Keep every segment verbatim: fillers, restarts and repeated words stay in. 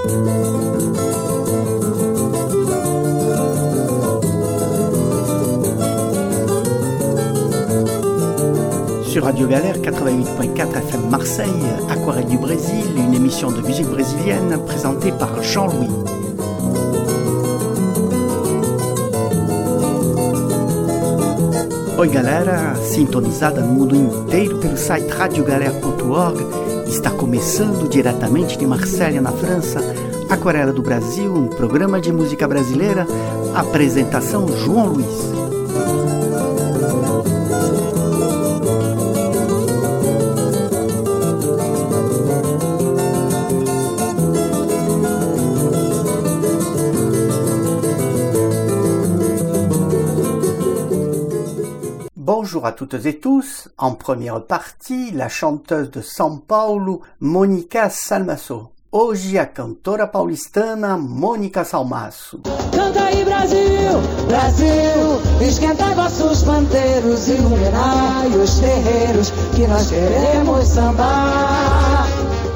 Sur Radio Galère quatre-vingt-huit point quatre F M Marseille, Aquarelle du Brésil, une émission de musique brésilienne présentée par Jean-Louis. Oi galera, sintonizada no mundo inteiro pelo site radio galera ponto org, está começando diretamente de Marselha, na França, Aquarela do Brasil, um programa de música brasileira, apresentação João Luiz. Bonjour à toutes et tous. En première partie, la chanteuse de São Paulo, Mônica Salmaço. Hoje a cantora paulistana Mônica Salmaço. Canta aí Brasil, Brasil, esquentai vossos pandeiros, iluminai os terreiros, que nós queremos sambar.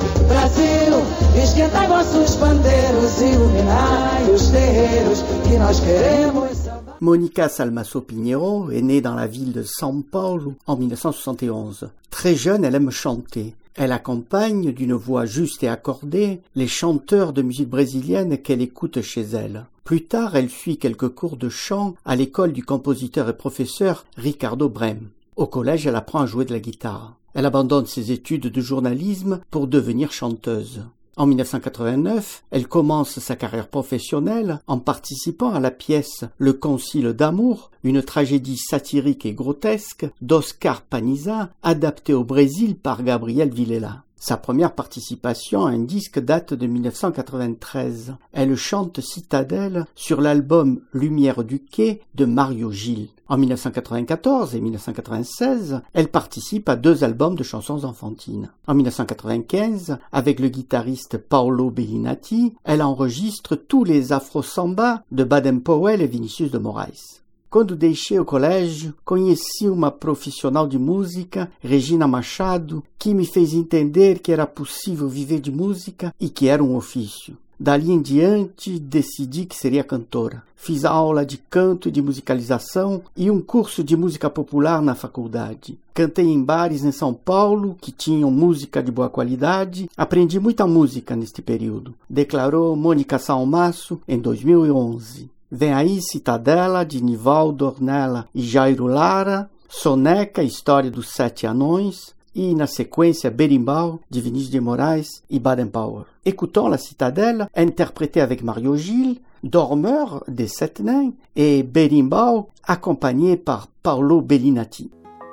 Brasil, esquentai vossos pandeiros, iluminai os terreiros, que nós queremos sambar. Mônica Salmaço Pinheiro est née dans la ville de São Paulo en mille neuf cent soixante et onze. Très jeune, elle aime chanter. Elle accompagne d'une voix juste et accordée les chanteurs de musique brésilienne qu'elle écoute chez elle. Plus tard, elle suit quelques cours de chant à l'école du compositeur et professeur Ricardo Brem. Au collège, elle apprend à jouer de la guitare. Elle abandonne ses études de journalisme pour devenir chanteuse. En mille neuf cent quatre-vingt-neuf, elle commence sa carrière professionnelle en participant à la pièce Le Concile d'amour, une tragédie satirique et grotesque d'Oscar Panizza, adaptée au Brésil par Gabriel Vilela. Sa première participation à un disque date de mille neuf cent quatre-vingt-treize. Elle chante Citadelle sur l'album Lumière du Quai de Mario Gil. En mille neuf cent quatre-vingt-quatorze et mille neuf cent quatre-vingt-seize, elle participe à deux albums de chansons enfantines. En mille neuf cent quatre-vingt-quinze, avec le guitariste Paolo Bellinati, elle enregistre tous les afro-samba de Baden-Powell et Vinicius de Moraes. Quando deixei o colégio, conheci uma profissional de música, Regina Machado, que me fez entender que era possível viver de música e que era um ofício. Dali em diante, decidi que seria cantora. Fiz aula de canto e de musicalização e um curso de música popular na faculdade. Cantei em bares em São Paulo, que tinham música de boa qualidade. Aprendi muita música neste período, declarou Mônica Salmaço em dois mil e onze. Vem aí Citadela, de Nivaldo Ornella e Jairo Lara, Soneca, História dos Sete Anões, et na séquence Berimbau de Vinicius de Moraes et Baden-Powell. Écoutons la Citadelle, interprétée avec Mario Gil, Dormeur des Sept Nains et Berimbau, accompagné par Paolo Bellinati.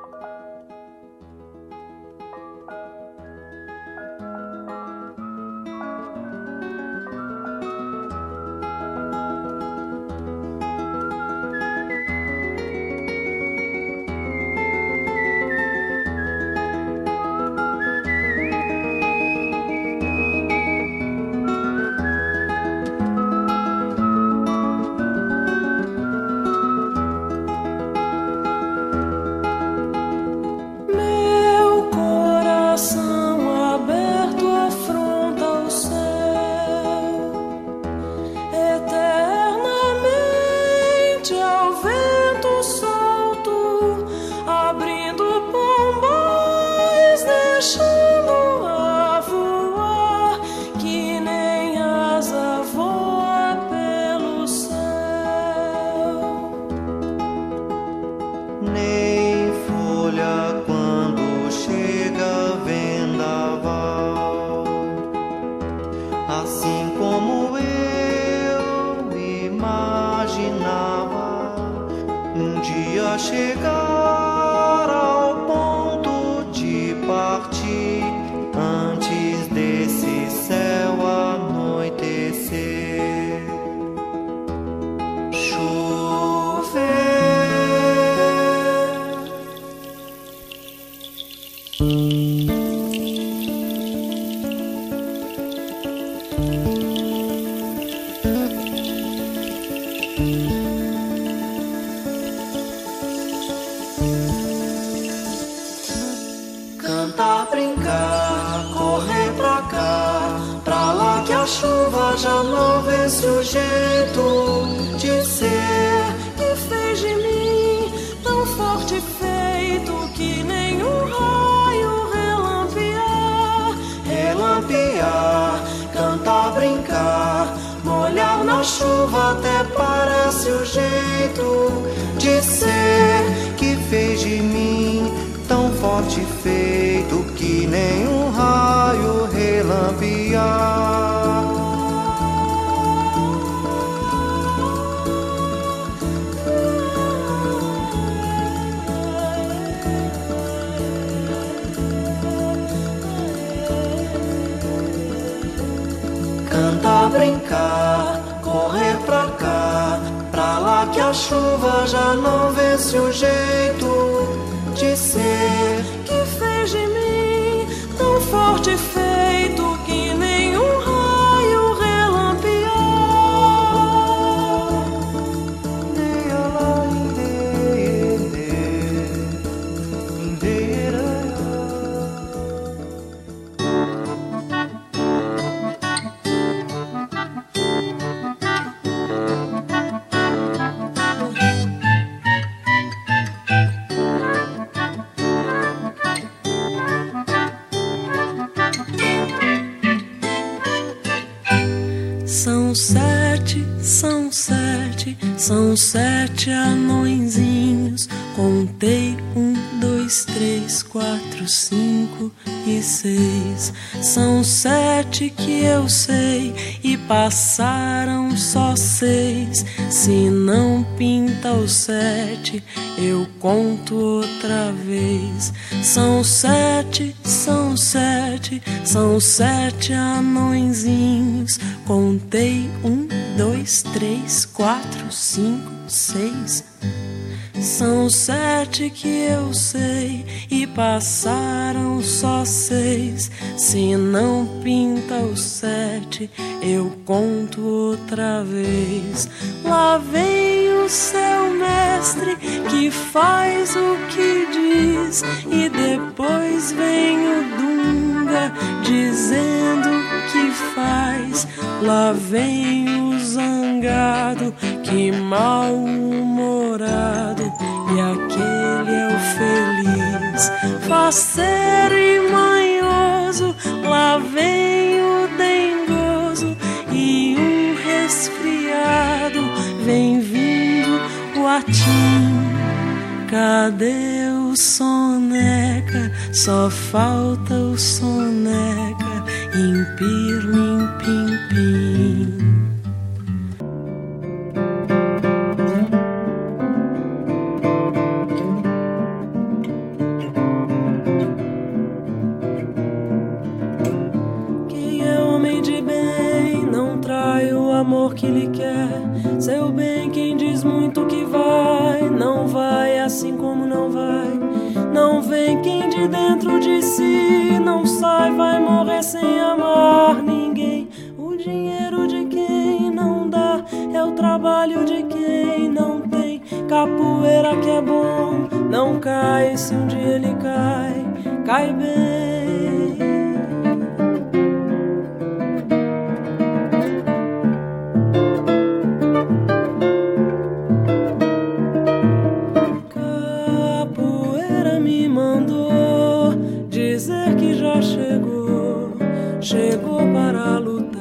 Chegar ao ponto de partir antes desse céu anoitecer. Chover. chuva já não vê-se o jeito de ser. Que fez de mim tão forte e feito que nem um raio relampear. Relampear, cantar, brincar, molhar na chuva até parece o jeito de ser. Que fez de mim tão forte e feito que nem um raio relampear. Cantar, brincar, correr pra cá, pra lá que a chuva já não vê-se o jeito de ser. Que fez de mim tão forte e feito que nem um raio relampear. São sete, são sete, são sete anõezinhos. Contei um, dois, três, quatro, cinco e seis. São sete que eu sei e passaram só seis. Se não pinta o sete, eu conto outra vez. São sete, são sete, são sete anõezinhos. Contei um, dois, três, quatro, cinco, seis. São sete que eu sei e passaram só seis. Se não pinta o sete, eu conto outra vez. Lá vem o seu mestre que faz o que diz, e depois vem o Dunga dizendo que faz. Lá vem o zangado, que mal-humorado, e aquele é o feliz, faceiro e manhoso. Lá vem o dengoso e um resfriado. Vem vindo o atim. Cadê o soneca? Só falta o soneca. Impir, limpim, pim. Amor que lhe quer, seu bem quem diz muito que vai, não vai assim como não vai, não vem quem de dentro de si não sai, vai morrer sem amar ninguém. O dinheiro de quem não dá é o trabalho de quem não tem. Capoeira que é bom, não cai, se um dia ele cai, cai bem. Chegou para lutar.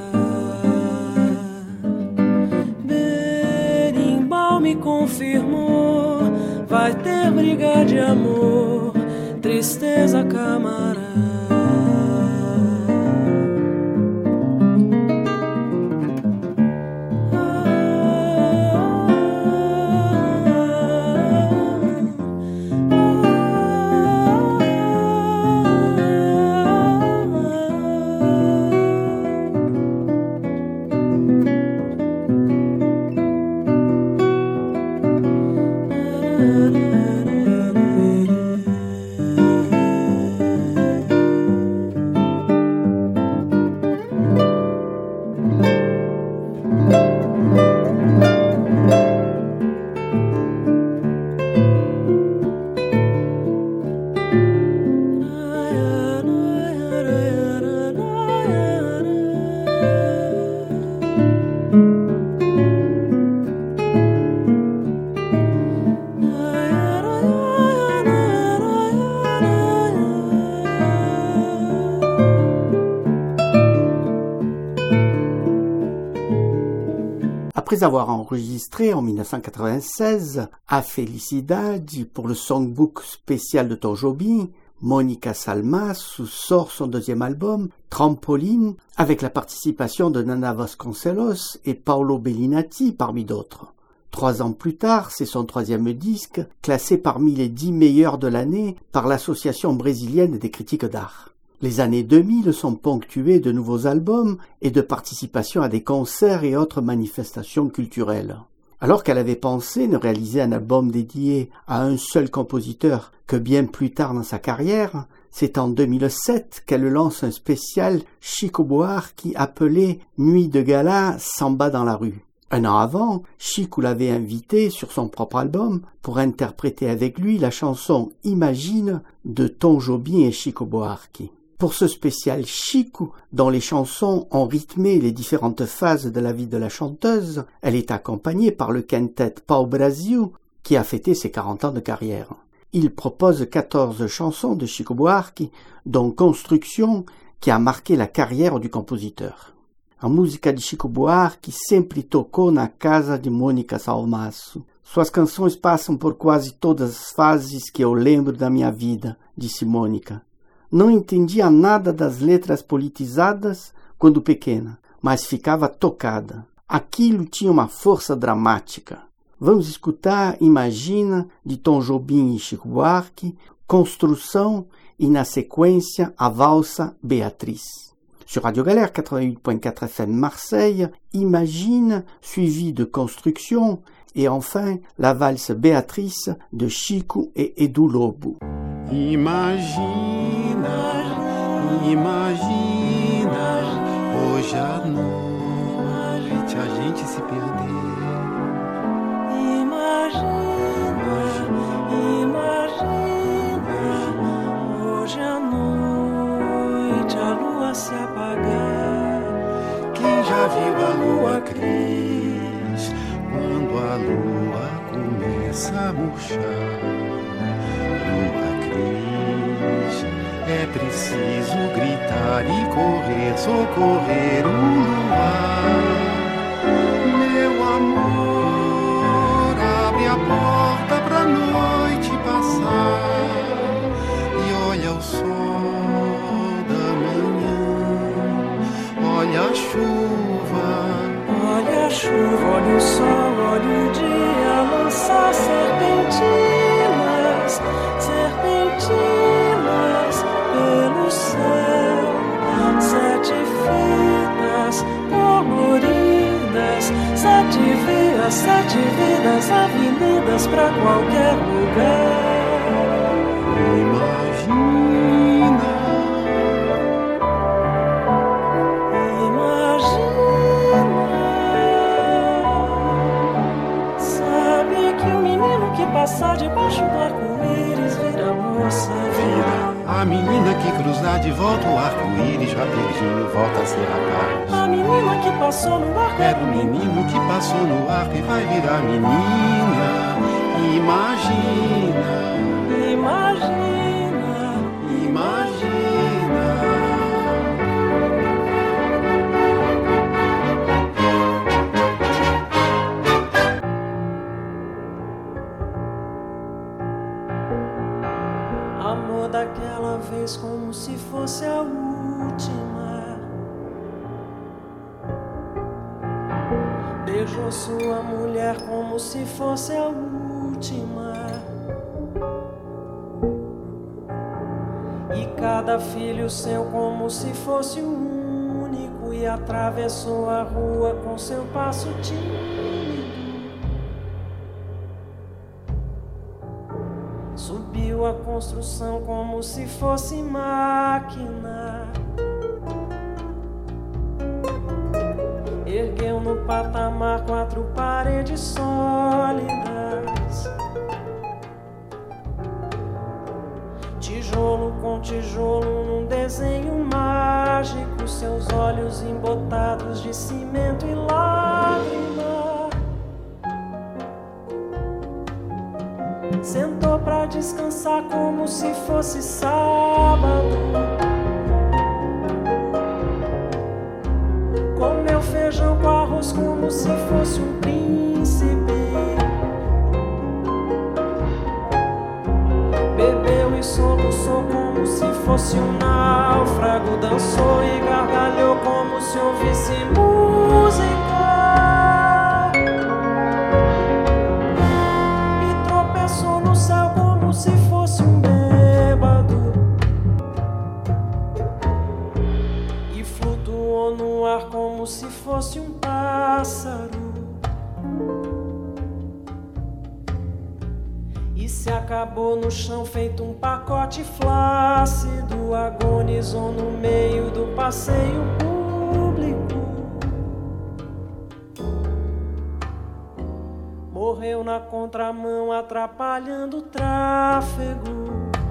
Berimbau me confirmou, vai ter briga de amor, tristeza camarada. Après avoir enregistré en mille neuf cent quatre-vingt-seize A Felicidade pour le songbook spécial de Tom Jobim, Monica Salmaço sort son deuxième album, Trampoline, avec la participation de Nana Vasconcelos et Paolo Bellinati parmi d'autres. Trois ans plus tard, c'est son troisième disque, classé parmi les dix meilleurs de l'année par l'Association brésilienne des critiques d'art. Les années deux mille sont ponctuées de nouveaux albums et de participation à des concerts et autres manifestations culturelles. Alors qu'elle avait pensé ne réaliser un album dédié à un seul compositeur que bien plus tard dans sa carrière, c'est en deux mille sept qu'elle lance un spécial Chico Buarque appelé Nuit de gala, samba dans la rue. Un an avant, Chico l'avait invité sur son propre album pour interpréter avec lui la chanson Imagine de Tom Jobim et Chico Buarque. Pour ce spécial Chico, dont les chansons ont rythmé les différentes phases de la vie de la chanteuse, elle est accompagnée par le quintet Pau Brasil, qui a fêté ses quarante ans de carrière. Il propose quatorze chansons de Chico Buarque, dont Construction, qui a marqué la carrière du compositeur. A música de Chico Buarque sempre tocou na casa de Monica Salmaço. Suas canções passam por quase todas as fases que eu lembro da minha vida, disse Mônica. Não entendia nada das letras politizadas quando pequena, mas ficava tocada. Aquilo tinha uma força dramática. Vamos escutar Imagina, de Tom Jobim e Chico Buarque, Construção e, na sequência, a valsa Beatriz. Sur Radio Galère quatre-vingt-huit point quatre F M Marseille, Imagine, suivi de Construction, et enfin la valse Béatrice de Chico et Edu Lobo. Imagina, imagina, hoje à noite a gente se perder. Imagina, imagina, hoje à noite a lua se apagar. Quem já viu a lua cris, quando a lua começa a murchar? Lua cris, é preciso gritar e correr, socorrer o luar. Meu amor, abre a porta pra noite passar e olha o sol da manhã, olha a chuva. Olha a chuva, olha o sol, olha o dia lançar serpentinas, serpentinas pelo céu. Sete fitas coloridas, sete vias, sete vidas, avenidas pra qualquer lugar. Imagina, passar debaixo do arco-íris, vira moça, vira a menina que cruzar de volta o arco-íris, rapidinho volta a ser rapaz. A menina que passou no arco era o menino que passou no arco e vai virar menina. Imagina, imagina, imagina. Amor daquela vez como se fosse a última. Beijou sua mulher como se fosse a última. E cada filho seu como se fosse o único. E atravessou a rua com seu passo tímido. Subiu a construção como se fosse máquina. Ergueu no patamar quatro paredes sólidas. Tijolo com tijolo num desenho mágico. Seus olhos embotados de cimento e lágrima. Sentou pra descansar como se fosse sábado. Comeu feijão feijão com arroz como se fosse um príncipe. Bebeu e soluçou como se fosse um náufrago. Dançou e gargalhou como se ouvisse música. E tropeçou no céu como se fosse um bêbado. E flutuou no ar como se fosse um pássaro. E se acabou no chão feito um pacote flácido. Agonizou no meio do passeio público. Morreu na contramão atrapalhando o tráfego.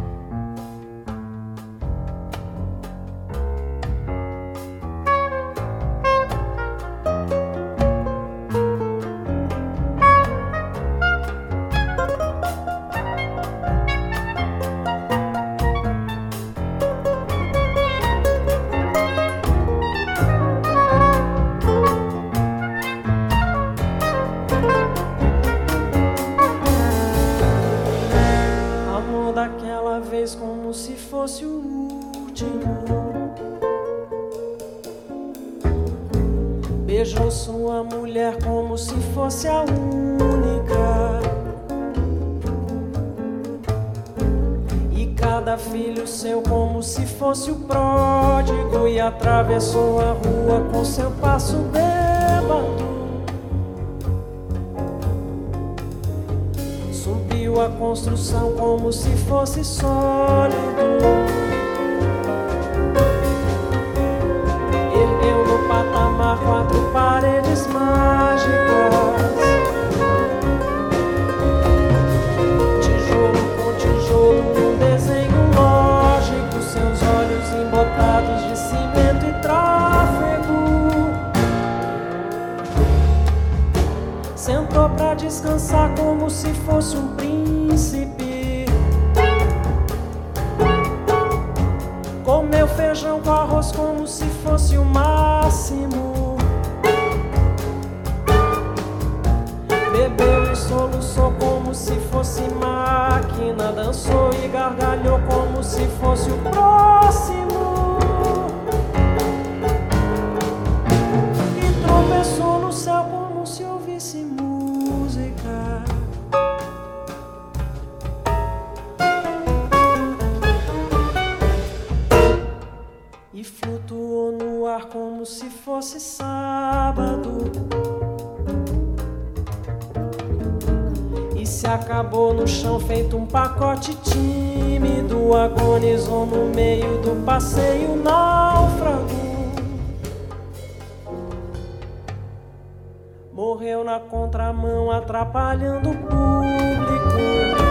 Como se fosse o último. Beijou sua mulher como se fosse a única. E cada filho seu como se fosse o pródigo. E atravessou a rua com seu passo bêbado. Subiu a construção como se fosse sólido. Ergueu no patamar quatro paredes mágicas. Tijolo com tijolo num desenho lógico. Seus olhos embotados de cimento e tráfego. Sentou pra descansar como se fosse um príncipe. Comeu feijão com arroz como se fosse o máximo. Bebeu e soluçou como se fosse máquina. Dançou e gargalhou como se fosse o próximo. E tropeçou no céu como se ouvisse música. E flutuou no ar como se fosse sábado. E se acabou no chão feito um pacote tímido. Agonizou no meio do passeio náufrago. Morreu na contramão atrapalhando o público.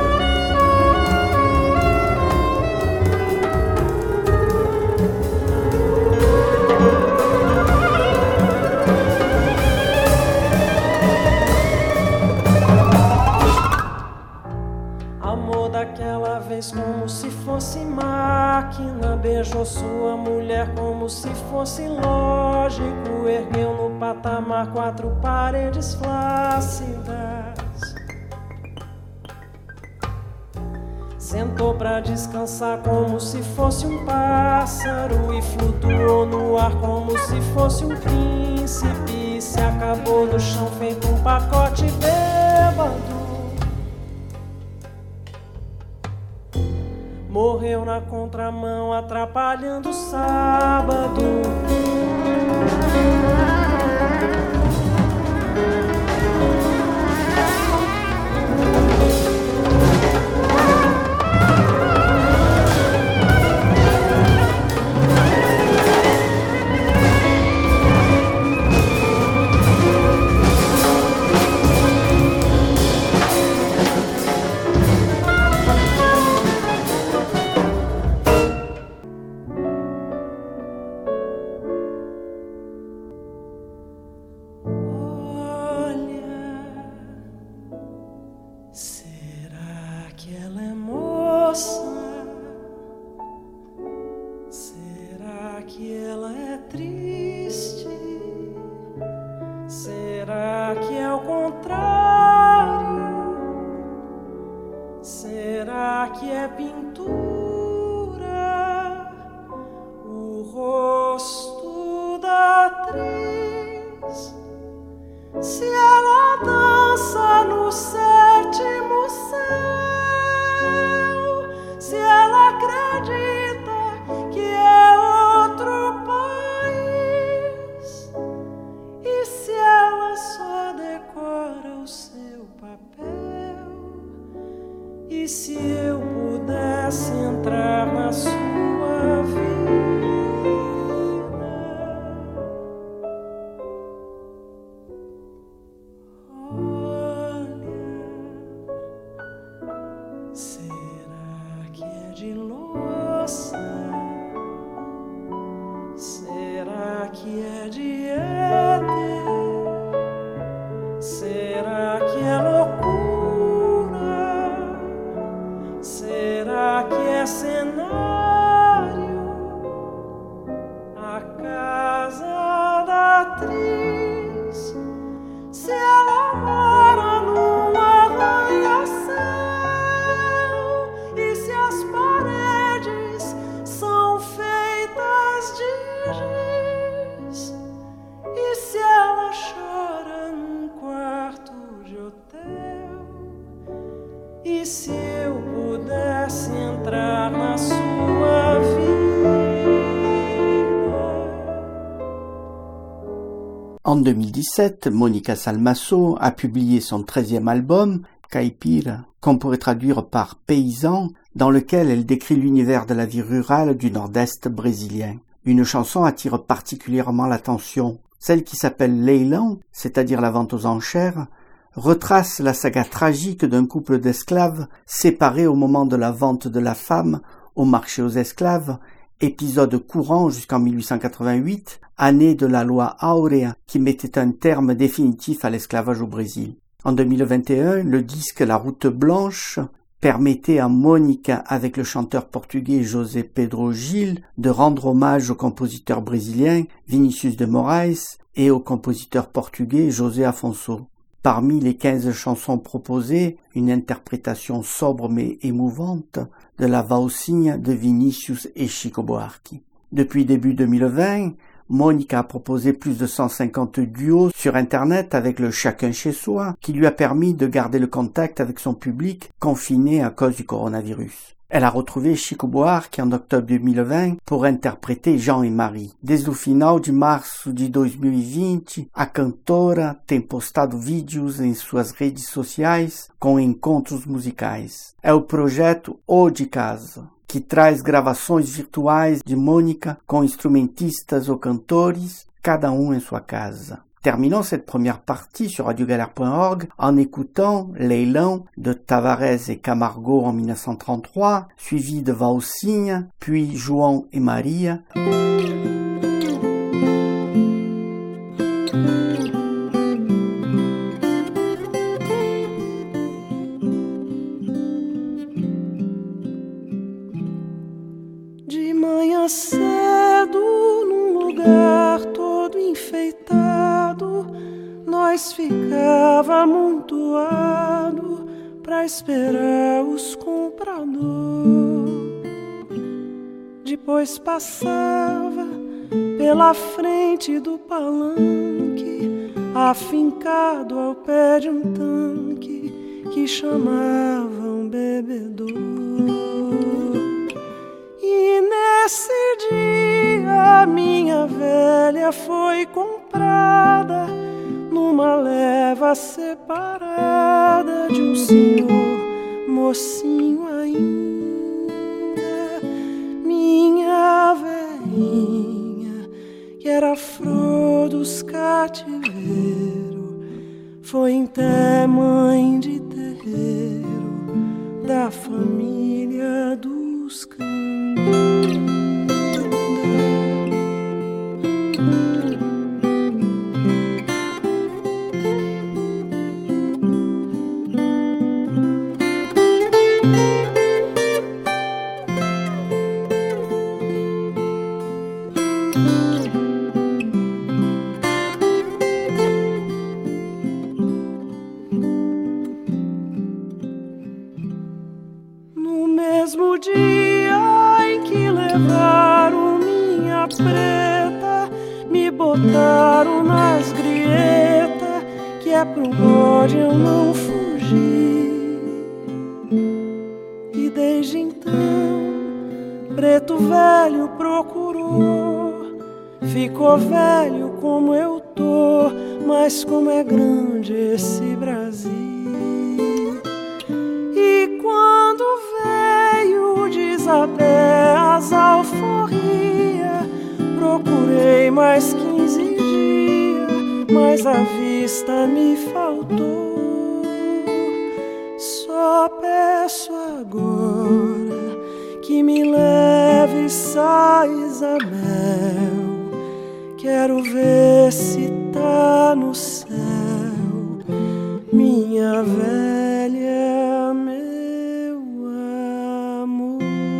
Amor daquela vez como se fosse máquina. Beijou sua mulher como se fosse lógico. Ergueu no patamar quatro paredes flácidas. Sentou pra descansar como se fosse um pássaro. E flutuou no ar como se fosse um príncipe. Se acabou no chão feito um pacote bêbado. Morreu na contramão atrapalhando o sábado. Será que é o contrário? Será que é pintura? O rosto da atriz? Se ela dança no sétimo céu, se ela acredita que é outro país, e se ela só decora o seu papel, e se eu pudesse entrar na sua vida? Será que é de louça? Será que é de éter? Será que é loucura? Será que é cenário? A casa da atriz? Se ela mora num arranha-céu, e se as paredes são feitas de giz, e se ela chora num quarto de hotel, e se eu pudesse entrar na sua vida? En deux mille dix-sept, Monica Salmaso a publié son treizième album, Caipira, qu'on pourrait traduire par paysan, dans lequel elle décrit l'univers de la vie rurale du nord-est brésilien. Une chanson attire particulièrement l'attention. Celle qui s'appelle Leilão, c'est-à-dire la vente aux enchères, retrace la saga tragique d'un couple d'esclaves séparés au moment de la vente de la femme au marché aux esclaves, épisode courant jusqu'en mille huit cent quatre-vingt-huit, année de la loi Áurea qui mettait un terme définitif à l'esclavage au Brésil. En deux mille vingt et un, le disque La Route Blanche permettait à Monica, avec le chanteur portugais José Pedro Gil, de rendre hommage au compositeur brésilien Vinícius de Moraes et au compositeur portugais José Afonso. Parmi les quinze chansons proposées, une interprétation sobre mais émouvante de la Valsinha de Vinícius et Chico Buarque. Depuis début deux mille vingt, Monica a proposé plus de cent cinquante duos sur Internet avec le chacun chez soi, qui lui a permis de garder le contact avec son public confiné à cause du coronavirus. Elle a retrouvé Chico Buarque en octobre deux mille vingt pour interpréter Jean et Marie. Desde o final de março de dois mil e vinte, a cantora tem postado vídeos em suas redes sociais com encontros musicais. É o projeto O de Casa, que traz gravações virtuais de Monica com instrumentistas ou cantores, cada um em sua casa. Terminons cette première partie sur radio galère point org en écoutant Leilão de Tavares et Camargo en mille neuf cent trente-trois, suivi de Valsinha, puis João et Maria. De manhã cedo, num lugar todo enfeitado, nós ficava amontoado pra esperar os compradores. Depois passava pela frente do palanque, afincado ao pé de um tanque que chamavam bebedor. E nesse dia minha velha foi comprada numa leva separada de um senhor mocinho ainda. Minha velhinha, que era flor dos cativeiros, foi até mãe de terreiro da família dos cães. pé pro bode eu não fugi. E desde então Preto Velho procurou. Ficou velho como eu tô, mas como é grande esse Brasil. E quando veio de Isabé as alforria, procurei mais quinze dias, mas a vista me faltou. Só peço agora que me leve só Isabel. Quero ver se tá no céu, minha velha, meu amor.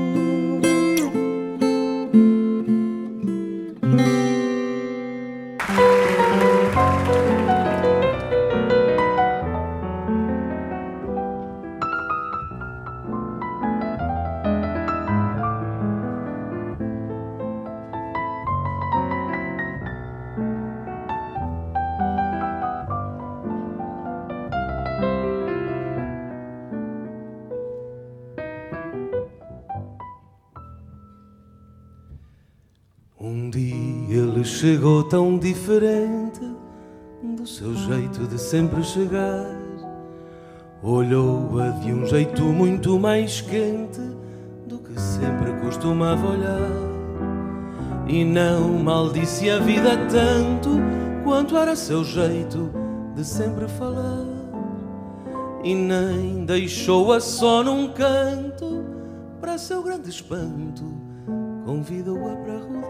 Um dia ele chegou tão diferente do seu jeito de sempre chegar. Olhou-a de um jeito muito mais quente do que sempre costumava olhar. E não maldisse a vida tanto quanto era seu jeito de sempre falar. E nem deixou-a só num canto, para seu grande espanto convidou-a para rodar.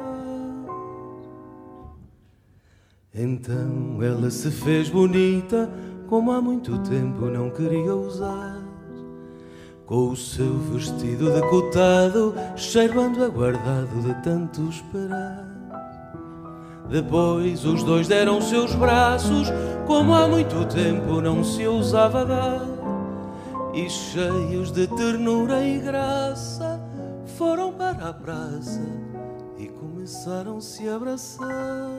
Então ela se fez bonita, como há muito tempo não queria usar, com o seu vestido decotado, cheirando aguardado de tanto esperar. Depois os dois deram seus braços, como há muito tempo não se ousava dar, e cheios de ternura e graça foram para a praça e começaram-se a abraçar.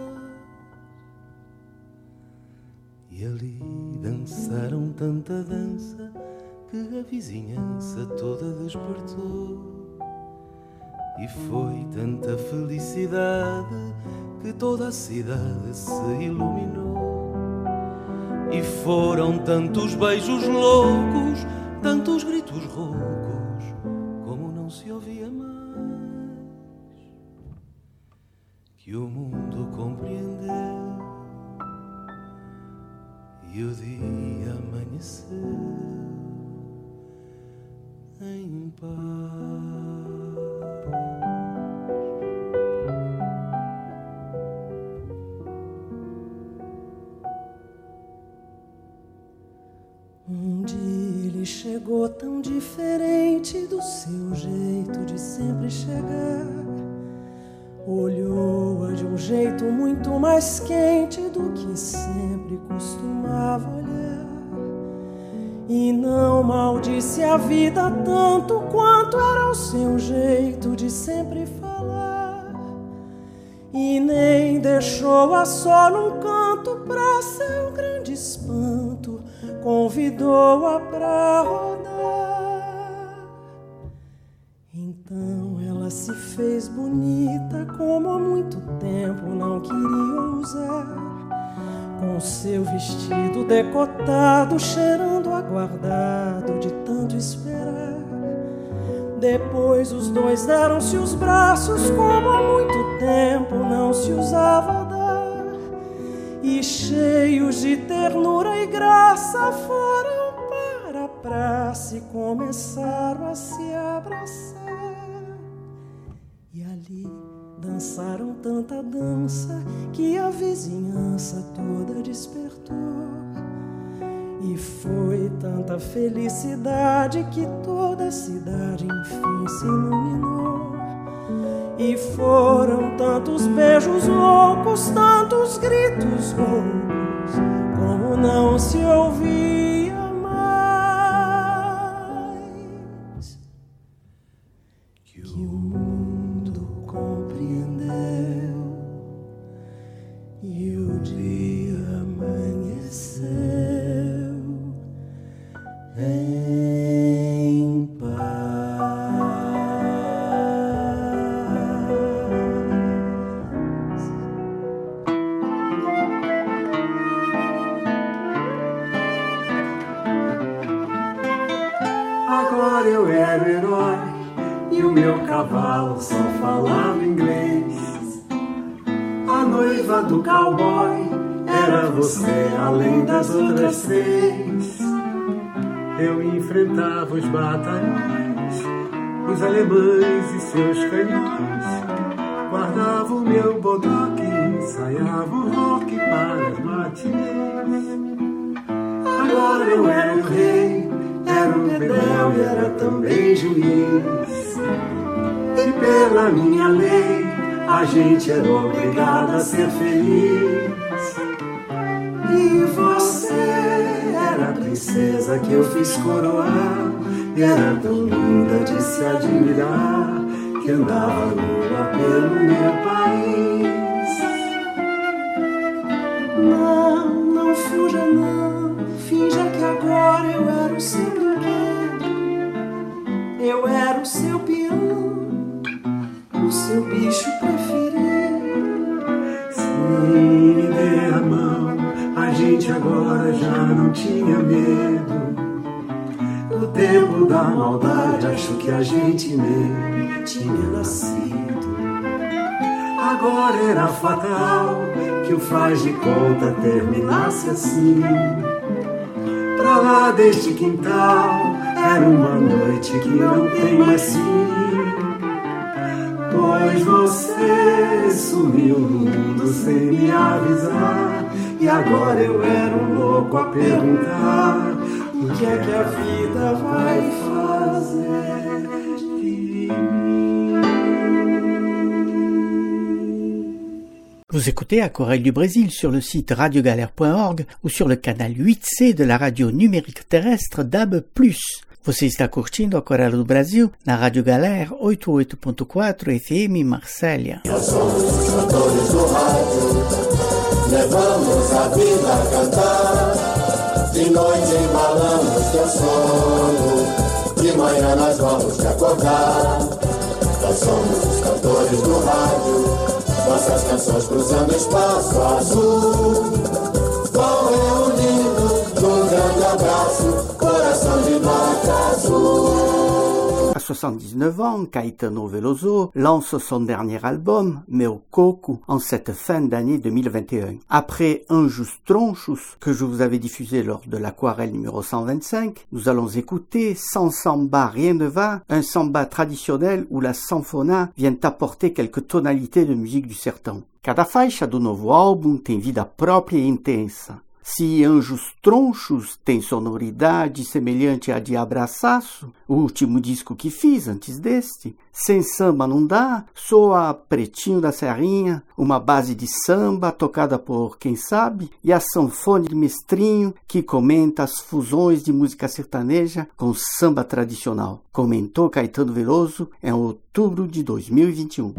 E ali dançaram tanta dança que a vizinhança toda despertou. E foi tanta felicidade que toda a cidade se iluminou. E foram tantos beijos loucos, tantos gritos roucos, como não se ouvia mais, que o mundo compreendeu. E o dia amanheceu em paz. Um dia ele chegou tão diferente do seu jeito de sempre chegar. Olhou-a de um jeito muito mais quente do que sempre costumava olhar. E não maldisse a vida tanto quanto era o seu jeito de sempre falar. E nem deixou-a só num canto, pra seu grande espanto convidou-a pra rodar. Então ela se fez bonita, como há muito tempo não queria usar, com seu vestido decotado, cheirando aguardado de tanto esperar. Depois os dois deram-se os braços, como há muito tempo não se usava dar, e cheios de ternura e graça foram para a praça e começaram a se abraçar. E ali dançaram tanta dança que a vizinhança toda despertou. E foi tanta felicidade que toda a cidade enfim se iluminou. E foram tantos beijos loucos, tantos gritos roucos, como não se ouvia mais, que o mundo compreendeu e o dia amanheceu. era o herói e o meu cavalo só falava inglês. A noiva do cowboy era você, além das outras três. Eu enfrentava os batalhões, os alemães e seus canhões. Guardava o meu bodoque, ensaiava o rock para as matinês. Agora eu era o rei, era um bedel e era também juiz. E pela minha lei, a gente era obrigado a ser feliz. E você era a princesa que eu fiz coroar, e era tão linda de se admirar, que andava nua pelo meu país. Não, não fuja não, finja que agora eu era o seu brinquedo. Eu era o seu peão, o seu bicho preferido. Sim, me dê a mão, a gente agora já não tinha medo. No tempo da maldade, acho que a gente nem tinha nascido. Agora era fatal que o faz de conta terminasse assim. Pra lá deste quintal, era uma noite que não tem mais fim. Pois você sumiu no mundo sem me avisar, e agora eu era um louco a perguntar: o que é que a vida vai fazer de mim? Vous écoutez Aquarelle du Brésil sur le site radiogalère point org ou sur le canal huit C de la radio numérique terrestre D A B plus. Você está curtindo Aquarelle do Brasil na Rádio Galera oitenta e oito ponto quatro F M Marsella. Nós somos os cantores do rádio, levamos a vida a cantar. De noite embalamos teu sono, de manhã nós vamos te acordar. Nós somos os cantores do rádio, nossas canções cruzando espaço azul. Vão reunindo num grande abraço, coração de nota azul. À soixante-dix-neuf ans, Caetano Veloso lance son dernier album, Meu Coco, en cette fin d'année deux mille vingt et un. Après Anjos Tronchos, que je vous avais diffusé lors de l'Aquarelle numéro cent vingt-cinq, nous allons écouter Sans Samba Rien ne va, un samba traditionnel où la sanfona vient apporter quelques tonalités de musique du sertão. Cada faixa do novo álbum tem vida própria e intensa. Se Anjos Tronchos tem sonoridade semelhante à de Abraçaço, o último disco que fiz antes deste, Sem Samba Não Dá soa Pretinho da Serrinha, uma base de samba tocada por quem sabe, e a sanfone de Mestrinho que comenta as fusões de música sertaneja com samba tradicional, comentou Caetano Veloso em outubro de dois mil e vinte e um.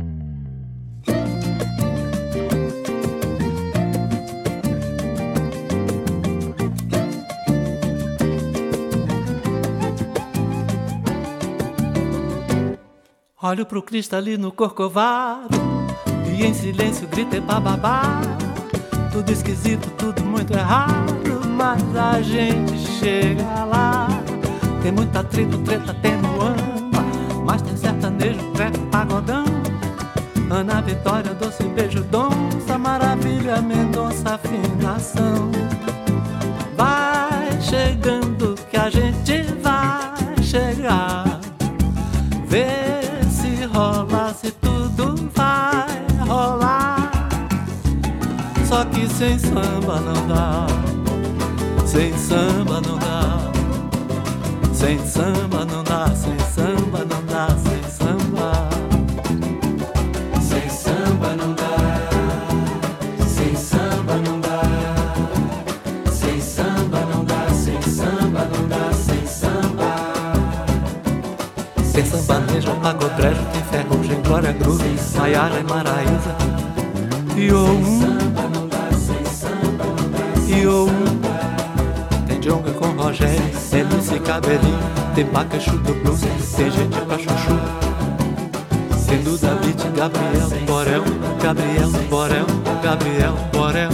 Olho pro cristalino corcovado e em silêncio grito bababá. Tudo esquisito, tudo muito errado, mas a gente chega lá. Tem muito atrito, treta, tem muamba, mas tem sertanejo, treco, pagodão. Ana Vitória, doce beijo, donça, maravilha, Mendonça, afinação. Vai chegando que a gente vai chegar. Vê rola, se tudo vai rolar. Só que sem samba não dá, sem samba não dá, sem samba não dá, sem samba não dá, sem samba. Sem samba não dá, sem samba não dá, sem samba não dá, sem samba não dá, sem samba. Sem sambanejo, pagodrejo, tem ferrugem, glória, groove, Maiara e Maraísa. E o um, e o um. Tem Djonga com Rogério, Elis e Cabelinho. Tem Pacachu do blues, tem gente pra chuchu. Tem Duda Beat, Gabriel, Borel, Gabriel, Borel, Gabriel, Borel.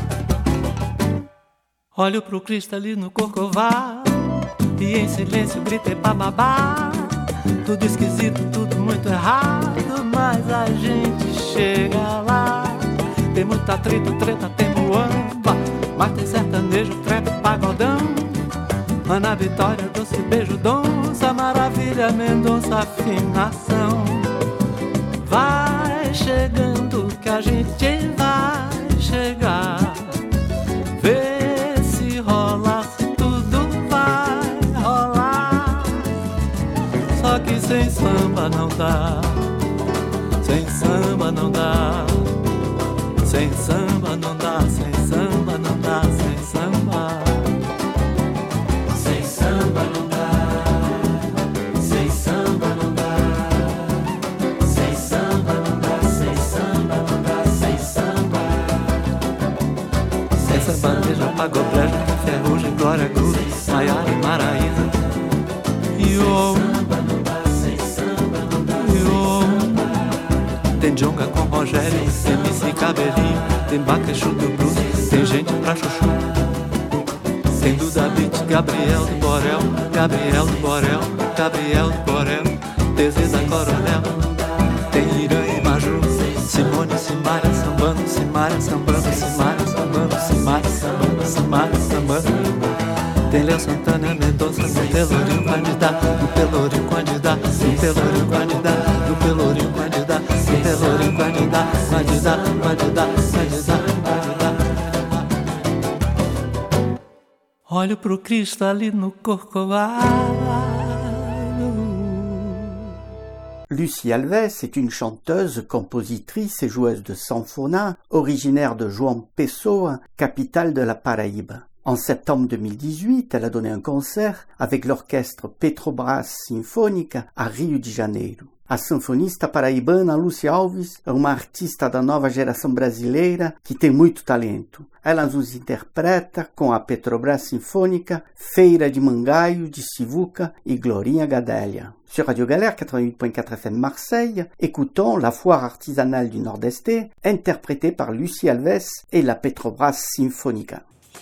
Olho pro cristalino corcovado e em silêncio gritei bababá. tudo esquisito, tudo muito errado, mas a gente chega lá. Tem muito atrito, treta, tem muamba, mas tem sertanejo, trap, pagodão. Ana Vitória, doce beijo, donça, maravilha, Mendonça, afinação. Vai chegando que a gente vai chegar. Vê se rola, se tudo vai rolar. Só que sem samba não dá, sem samba não dá, sem samba não dá, sem samba não dá, sem samba. Sem samba não dá, sem samba não dá, sem samba não dá, sem samba não dá, sem samba. Sem samba, beija, pagou brejo, ferrugem, glória, cruz, Maiara e Maraína. Yo, yo. Tem jonga com Rogério, tem M C Cabelinho, tem Bacaxu do Blues, tem gente pra chuchu. Tem Duda Beat, Gabriel do Borel, Gabriel do Borel, Gabriel do Borel, Tezê da Coronel. Tem Irã e Maju, Simone, Simária, sambando, Simária, sambando, Simária, sambando, Simária, sambando, Simária, sambando. Tem Léo Santana, Mendonça, no Pelourinho candidato, no Pelourinho candidato, no Pelourinho candidato, no Pelourinho candidato, no Pelourinho candidato, candidato, candidato, candidato, candidato. Olho pro Cristo ali no Corcovado. Lucie Alves est une chanteuse, compositrice et joueuse de sanfona, originaire de João Pessoa, capitale de la Paraíba. En septembre deux mille dix-huit, elle a donné un concert avec l'orchestre Petrobras Sinfônica a Rio de Janeiro. A sanfonista paraibana Lucie Alves é uma artista da nova geração brasileira que tem muito talento. Ela nos interpreta com a Petrobras Sinfônica, Feira de Mangaio, de Sivuca e Glorinha Gadélia. Sur Radio Galère quatre-vingt-huit point quatre F M Marseille, écoutons la foire artisanale du Nord-Est, interprétée par Lucie Alves et la Petrobras Sinfônica.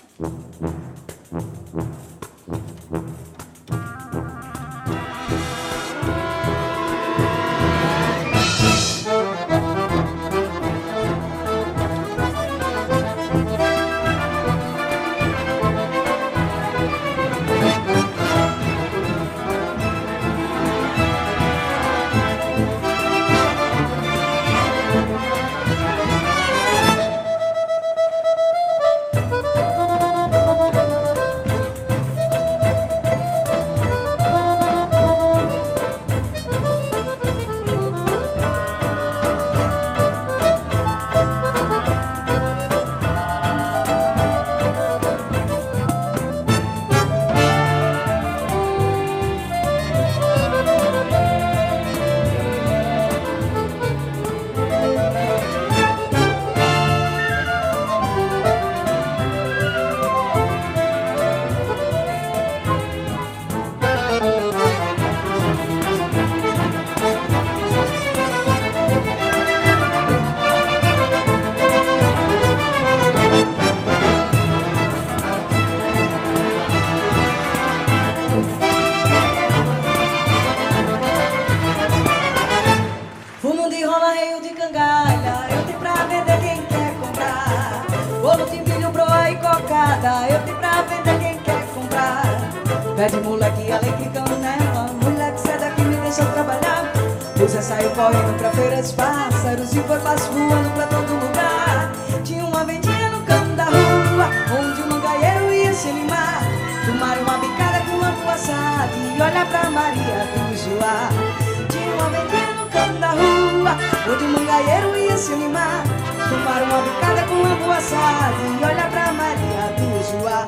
Eu tenho pra vender quem quer comprar. Pede moleque, alegre, canela. Moleque, sai daqui, me deixa trabalhar. Você saiu correndo pra feira de pássaros e foi passo voando pra todo lugar. Tinha uma vendinha no canto da rua, onde o mangaeiro ia se animar. Tomar uma bicada com lampo assado e olhar pra Maria do Joá. Tinha uma vendinha no canto da rua, onde o mangaeiro ia se animar. Tomar uma bicada com lampo assado e olhar pra Maria do Joá.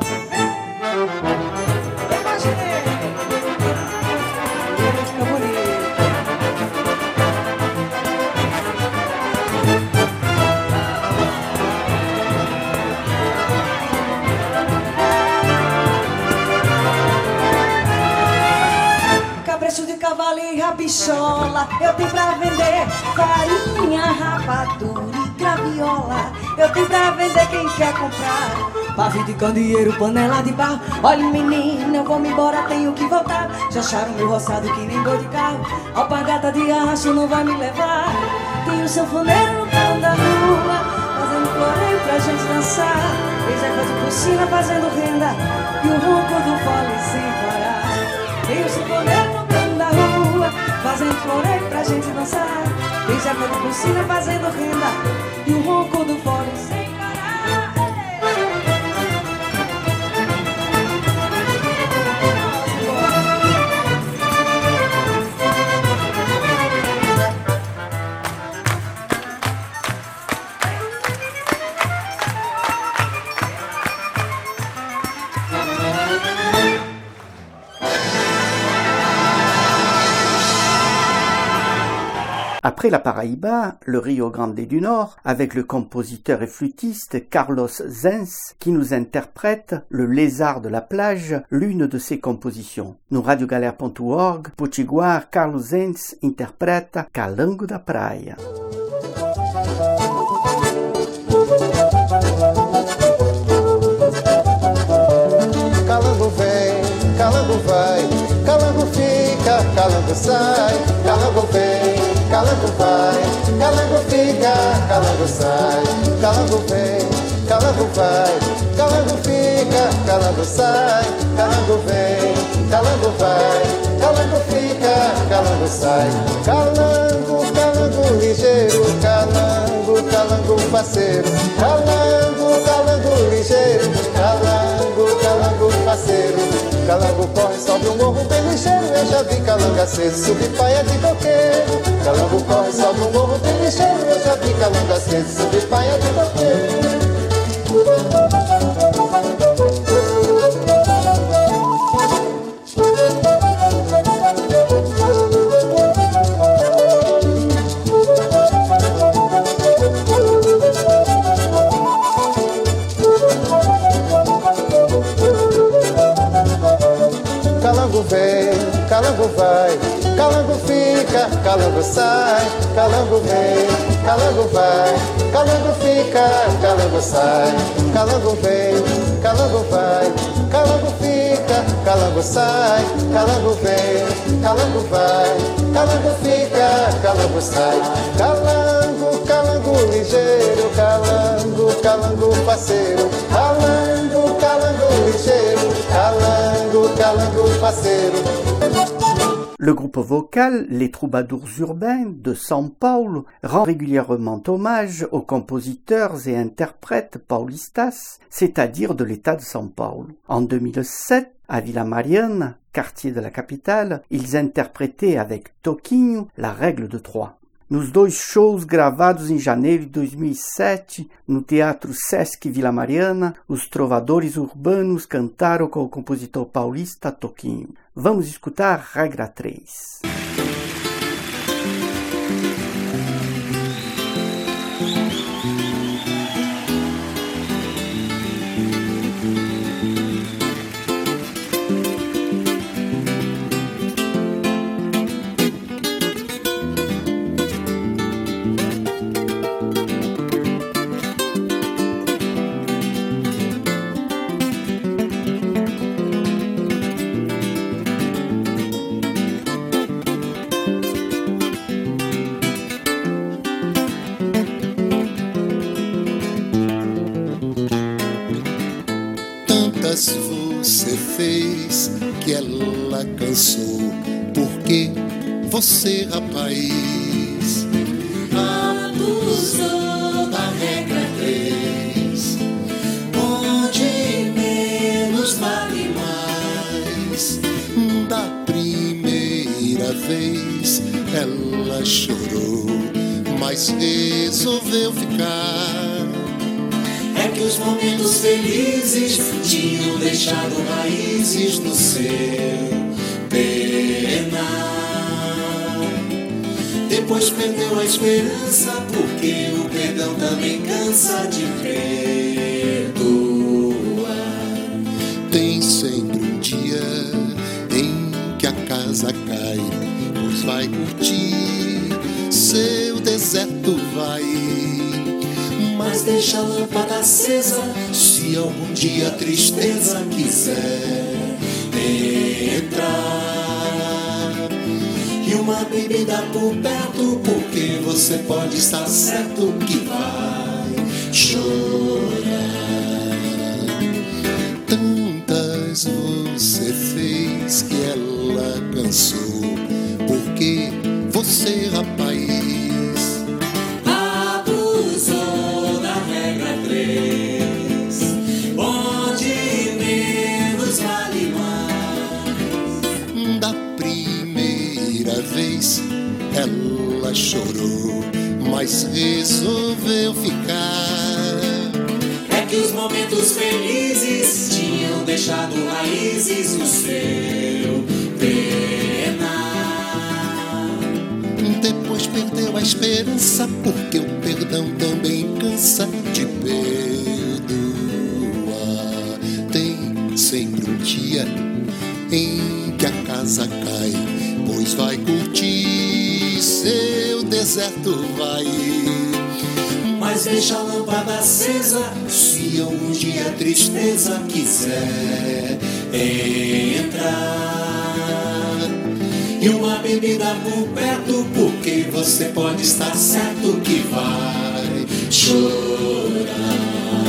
Imaginei, fica bonito. Cabresto de cavalo e rabichola, eu tenho pra vender farinha, rapadura e craviola. Eu tenho pra vender quem quer comprar. Pavio de candeeiro, panela de barro. Olha menina, eu vou me embora, tenho que voltar. Já acharam meu roçado que nem boi de carro. Alpargata de aço não vai me levar. Tem o sanfoneiro no canto da rua, fazendo floreio pra gente dançar. Tem Zeca de piscina fazendo renda e o ronco do fole sem parar. Tem o sanfoneiro no canto da rua, fazendo floreio pra gente dançar. Tem Zeca de piscina fazendo renda e o ronco do fole sem parar. Après la Paraíba, le Rio Grande du Nord, avec le compositeur et flûtiste Carlos Zenz, qui nous interprète Le Lézard de la plage, l'une de ses compositions. No radio galera ponto org, Potiguar, Carlos Zenz interpreta Calango da Praia. Calango vem, calango vai, calango fica, calango sai, calango vem, calango vai, calango fica, calango sai, calango vem, calango vai, calango fica, calango sai, calango vem, calango vai, calango fica, calango sai, calango, calango ligeiro, calango, calango parceiro, calango, calango ligeiro, calango, calango parceiro. Calango corre, sobe um morro bem ligeiro. Eu já vi calango aceso, subir paia de coqueiro. Calango corre, sobe um morro bem ligeiro. Eu já vi calango aceso, subir paia de coqueiro. Calango vem, calango vai, calango fica, calango sai, calango vem, calango vai, calango fica, calango sai, calango vem, calango vai, calango fica, calango sai, calango vem, calango vai, calango fica, calango sai, calango, calango ligeiro, calango, calango parceiro, calango, calango ligeiro, calango, calango parceiro. Le groupe vocal Les Troubadours Urbains de São Paulo rend régulièrement hommage aux compositeurs et interprètes paulistas, c'est-à-dire de l'État de São Paulo. En deux mille sept, à Vila Mariana, quartier de la capitale, ils interprétaient avec Toquinho la règle de trois. Nos dois shows gravados em janeiro de dois mil e sete, no Teatro Sesc Vila Mariana, os trovadores urbanos cantaram com o compositor paulista Toquinho. Vamos escutar Regra três. Você fez que ela cansou. Porque você, rapaz, abusou da regra três, onde menos vale mais. Da primeira vez ela chorou, mas resolveu ficar. É que os momentos felizes tinham deixado raízes no seu penar. Depois perdeu a esperança, porque o perdão também cansa de perdoar. Tem sempre um dia em que a casa cai, pois vai curtir, seu deserto vai. mas deixa a lâmpada acesa, se algum dia a tristeza quiser entrar. E uma bebida por perto, porque você pode estar certo que vai chorar. Tantas você fez que ela cansou, porque você, rapaz, abusou da regra três, onde menos vale mais. Da primeira vez ela chorou, mas resolveu ficar. É que os momentos felizes tinham deixado raízes no seu penar. Depois perdeu a esperança, porque o perdão também cansa de perdoar. Tem sempre um dia em que a casa cai, pois vai curtir seu deserto, vai. Mas deixa a lâmpada acesa, se algum dia a tristeza quiser entrar. E uma bebida por perto, porque você pode estar certo que vai chorar.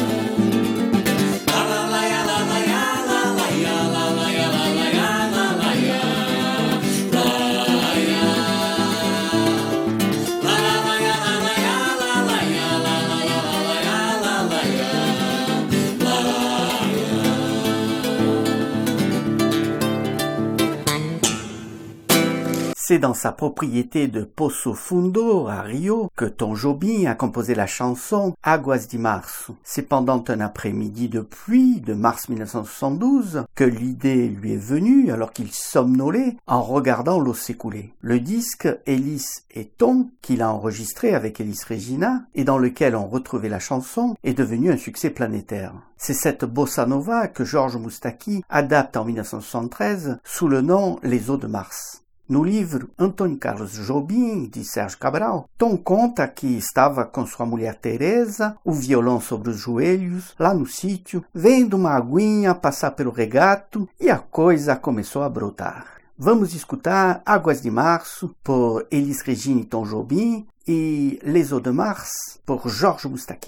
C'est dans sa propriété de Poço Fundo, à Rio, que Tom Jobim a composé la chanson Águas de Março. C'est pendant un après-midi de pluie de mars mille neuf cent soixante-douze que l'idée lui est venue alors qu'il somnolait en regardant l'eau s'écouler. Le disque Elis et Tom, qu'il a enregistré avec Elis Regina et dans lequel on retrouvait la chanson, est devenu un succès planétaire. C'est cette bossa nova que Jorge Moustaki adapte en mille neuf cent soixante-treize sous le nom Les Eaux de Mars. No livro Antônio Carlos Jobim, de Sérgio Cabral, Tom conta que estava com sua mulher Teresa, o violão sobre os joelhos, lá no sítio, vendo uma aguinha passar pelo regato e a coisa começou a brotar. Vamos escutar Águas de Março, por Elis Regina e Tom Jobim, e Les Eaux de Mars, por Jorge Moustaki.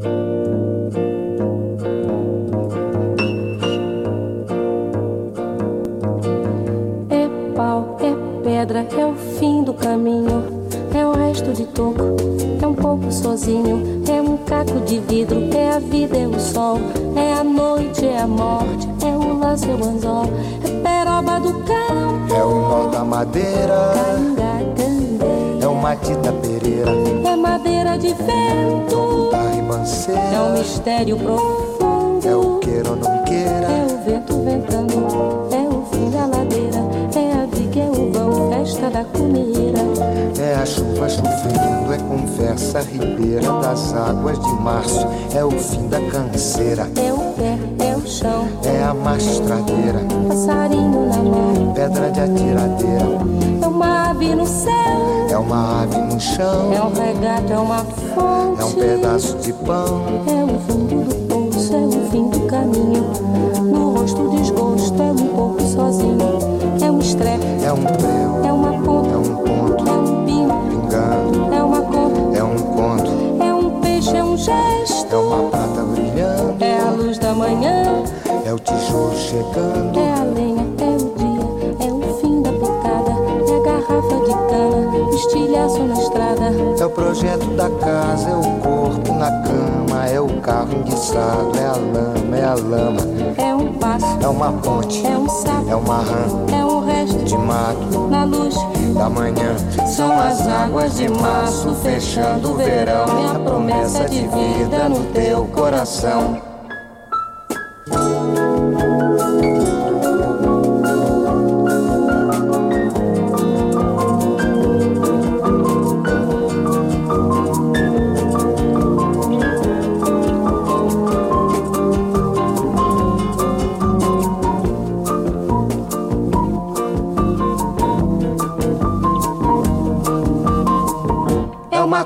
Pedra é o fim do caminho, é o resto de toco, é um pouco sozinho, é um caco de vidro, é a vida, é o sol, é a noite, é a morte, é o laço, é o anzol, é peroba do campo, é o nó da madeira, é o matita pereira, é madeira de vento, da ribanceira, é um mistério profundo, é o queira ou não queira, é o vento ventando, é o fim da ladeira, é a viga, é o vão, festa da cumeira, é a chuva chovendo, é conversa ribeira das águas de março, é o fim da canseira, é o pé, é o chão, é a mastradeira, passarinho na mão, pedra de atiradeira, é uma ave no céu, é uma ave no chão, é um regato, é uma fonte, é um pedaço de pão, é o fundo do poço, é o fim do caminho, no rosto desgosto, é um pouco sozinho, é um estrepe, é um prego, é uma ponta, é um ponto, é um pingo, pingando, é uma conta, é um conto, é um peixe, é um gesto, é uma prata brilhando, é a luz da manhã, é o tijolo chegando, é a lenha, é o dia, é o fim da picada, é a garrafa de cana, estilhaço na estrada, é o projeto da casa, é o corpo na cama, é o carro enguiçado, é a lama, é a lama, é um passo, é uma ponte, é um sapo, é uma rã, é um resto de mato, na luz da manhã, são as águas de março fechando o verão, minha promessa de vida no teu coração.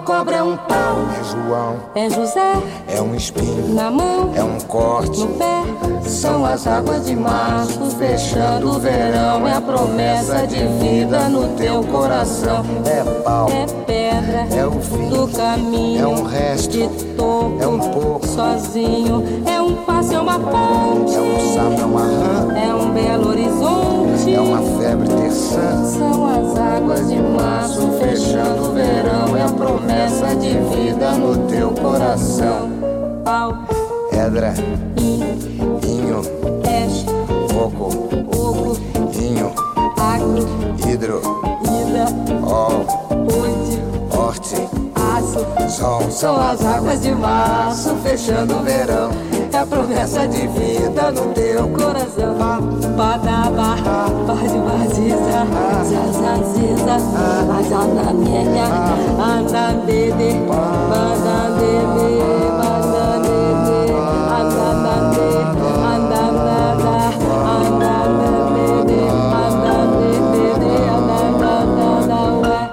cobra é um pau. É João, é José, é um espinho na mão, é um corte no pé. São as águas de março fechando o verão. É a promessa de vida no teu coração. É pau, é pedra, é o fim do caminho, é um resto de topo, é um pouco sozinho. É um passo, é uma ponte, é um sapo, é uma rã, é um belo horizonte, é uma febre terçã. São as águas de março fechando o verão. É a promessa de vida no teu coração. Pau, pedra, inho, peixe, coco, oco, inho, agro, hidro, ida, ol, oite, horte, aço, sol. são as águas de março fechando o verão. É a promessa de vida no teu coração. Badaba, bade baziza, zazaziza, azanamenya, andandede, bandandede, bandandede, andandande, andandada, andandede, andandede, andandada, ué.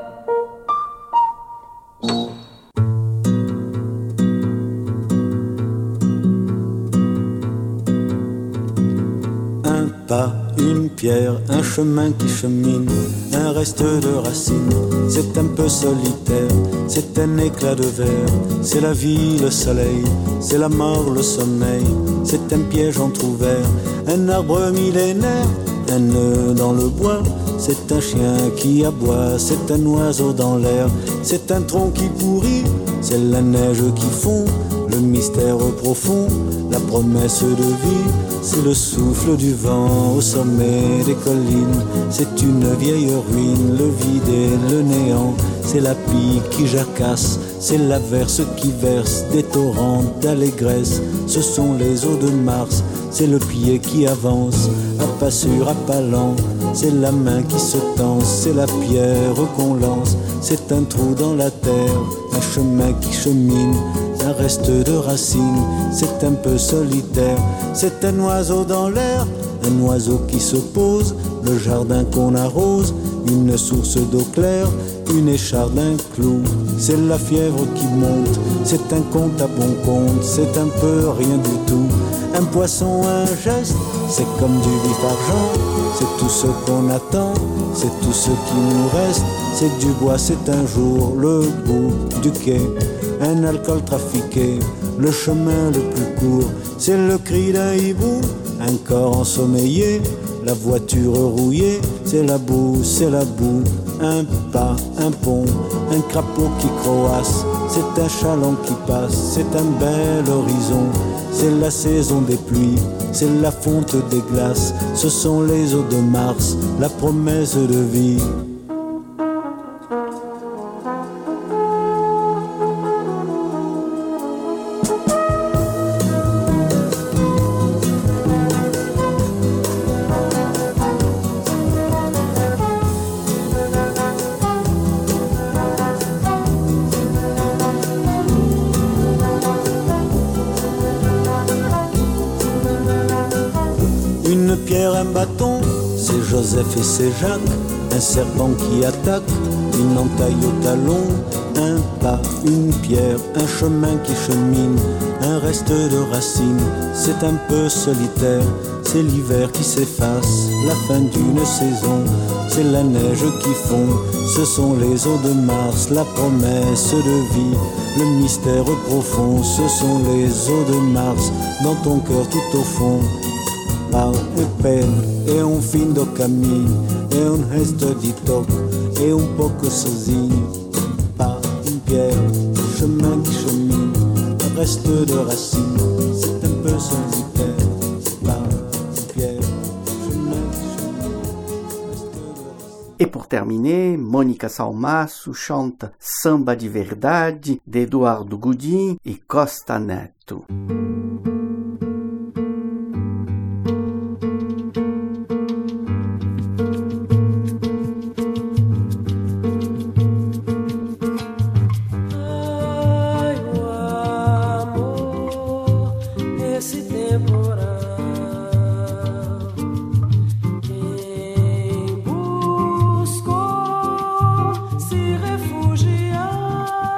Pas une pierre, un chemin qui chemine, un reste de racines. C'est un peu solitaire, c'est un éclat de verre. C'est la vie, le soleil, c'est la mort, le sommeil. C'est un piège entrouvert, un arbre millénaire, un nœud dans le bois. C'est un chien qui aboie, c'est un oiseau dans l'air. C'est un tronc qui pourrit, c'est la neige qui fond. Le mystère profond, la promesse de vie, c'est le souffle du vent au sommet des collines. C'est une vieille ruine, le vide et le néant. C'est la pie qui jacasse, c'est l'averse qui verse des torrents d'allégresse. Ce sont les eaux de Mars, c'est le pied qui avance, à pas sûr, à pas lent. C'est la main qui se tend, c'est la pierre qu'on lance. C'est un trou dans la terre, un chemin qui chemine, un reste de racines, c'est un peu solitaire. C'est un oiseau dans l'air, un oiseau qui se pose, le jardin qu'on arrose, une source d'eau claire, une écharde, un clou. C'est la fièvre qui monte, c'est un compte à bon compte, c'est un peu rien du tout. Un poisson, un geste, c'est comme du vif argent, c'est tout ce qu'on attend, c'est tout ce qui nous reste. C'est du bois, c'est un jour le bout du quai, un alcool trafiqué, le chemin le plus court. C'est le cri d'un hibou, un corps ensommeillé, la voiture rouillée. C'est la boue, c'est la boue, un pas, un pont, un crapaud qui croasse. C'est un chaland qui passe, c'est un bel horizon. C'est la saison des pluies, c'est la fonte des glaces. Ce sont les eaux de Mars, la promesse de vie. Une pierre, un bâton, c'est Joseph et c'est Jacques. Un serpent qui attaque, une entaille au talon. Un pas, une pierre, un chemin qui chemine, un reste de racines. C'est un peu solitaire, c'est l'hiver qui s'efface, la fin d'une saison. C'est la neige qui fond, ce sont les eaux de Mars, la promesse de vie. Le mystère profond, ce sont les eaux de Mars, dans ton cœur tout au fond. Pau e peine, é um fim do caminho, é um resto de toque, é um pouco sozinho. Pas une pierre, chemin qui chemine, un reste de racines, c'est un peu solitaire. Pas une pierre, chemin qui chemine, reste de racines. E por terminer, Mônica Salmaço chanta Samba de Verdade, de Eduardo Gudim e Costa Neto. Se refugiar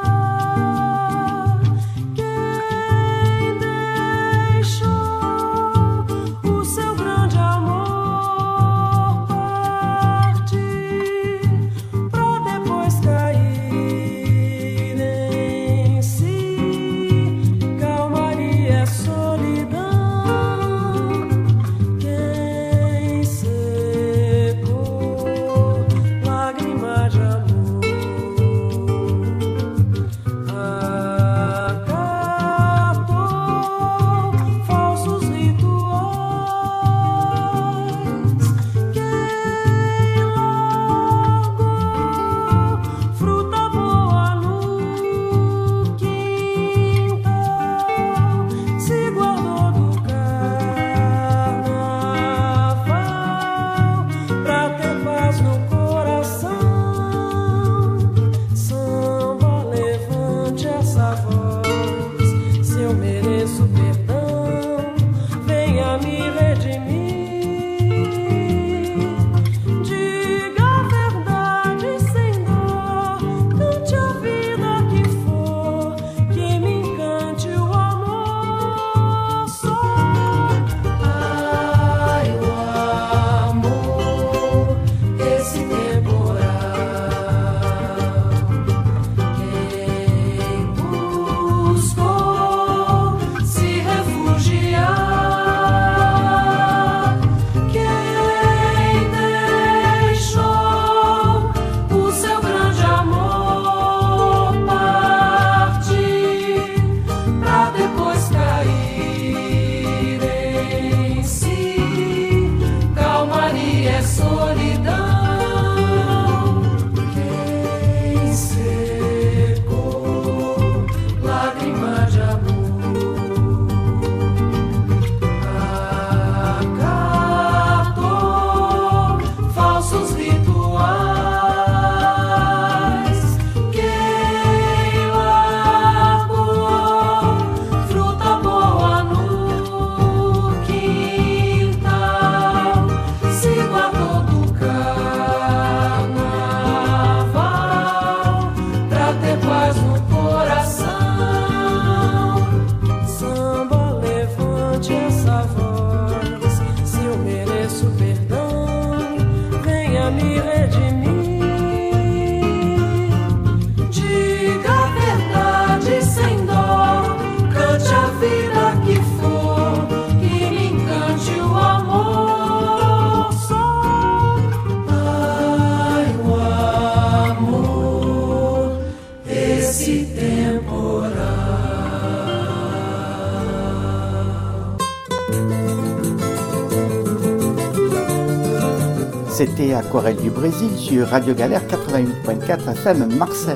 C'était Aquarelle du Brésil sur Radio Galère quatre-vingt-huit virgule quatre F M Marseille.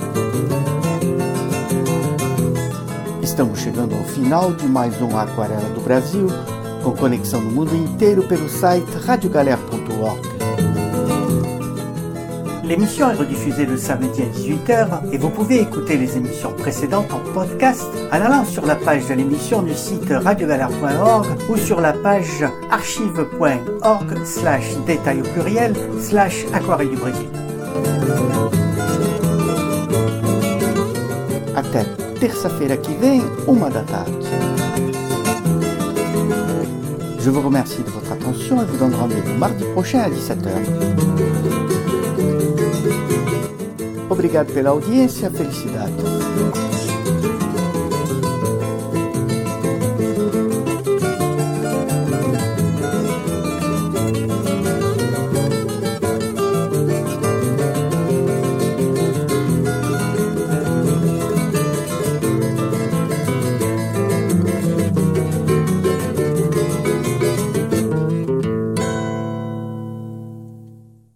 Estamos chegando ao final de mais um Aquarela do Brasil, com conexão no mundo inteiro pelo site radio galère ponto org. L'émission est rediffusée le samedi à dix-huit heures et vous pouvez écouter les émissions précédentes en podcast en allant sur la page de l'émission du site radio galère point org ou sur la page archive point org slash détail au pluriel slash Aquarelle du Brésil. Até terça-feira que vem, uma da tarde. Je vous remercie de votre attention et vous donne rendez-vous mardi prochain à dix-sept heures. Obrigado pela audiência, felicidade.